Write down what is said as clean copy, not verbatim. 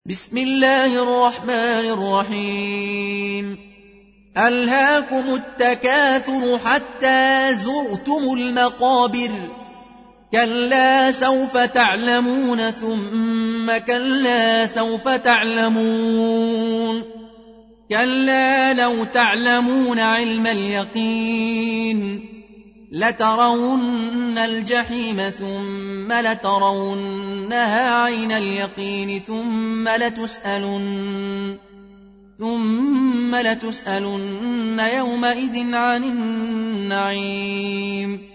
بسم الله الرحمن الرحيم. ألهاكم التكاثر حتى زرتم المقابر، كلا سوف تعلمون ثم كلا سوف تعلمون، كلا لو تعلمون علم اليقين لترون الجحيم ثم لترونها عين اليقين ثم لتسألن يومئذ عن النعيم.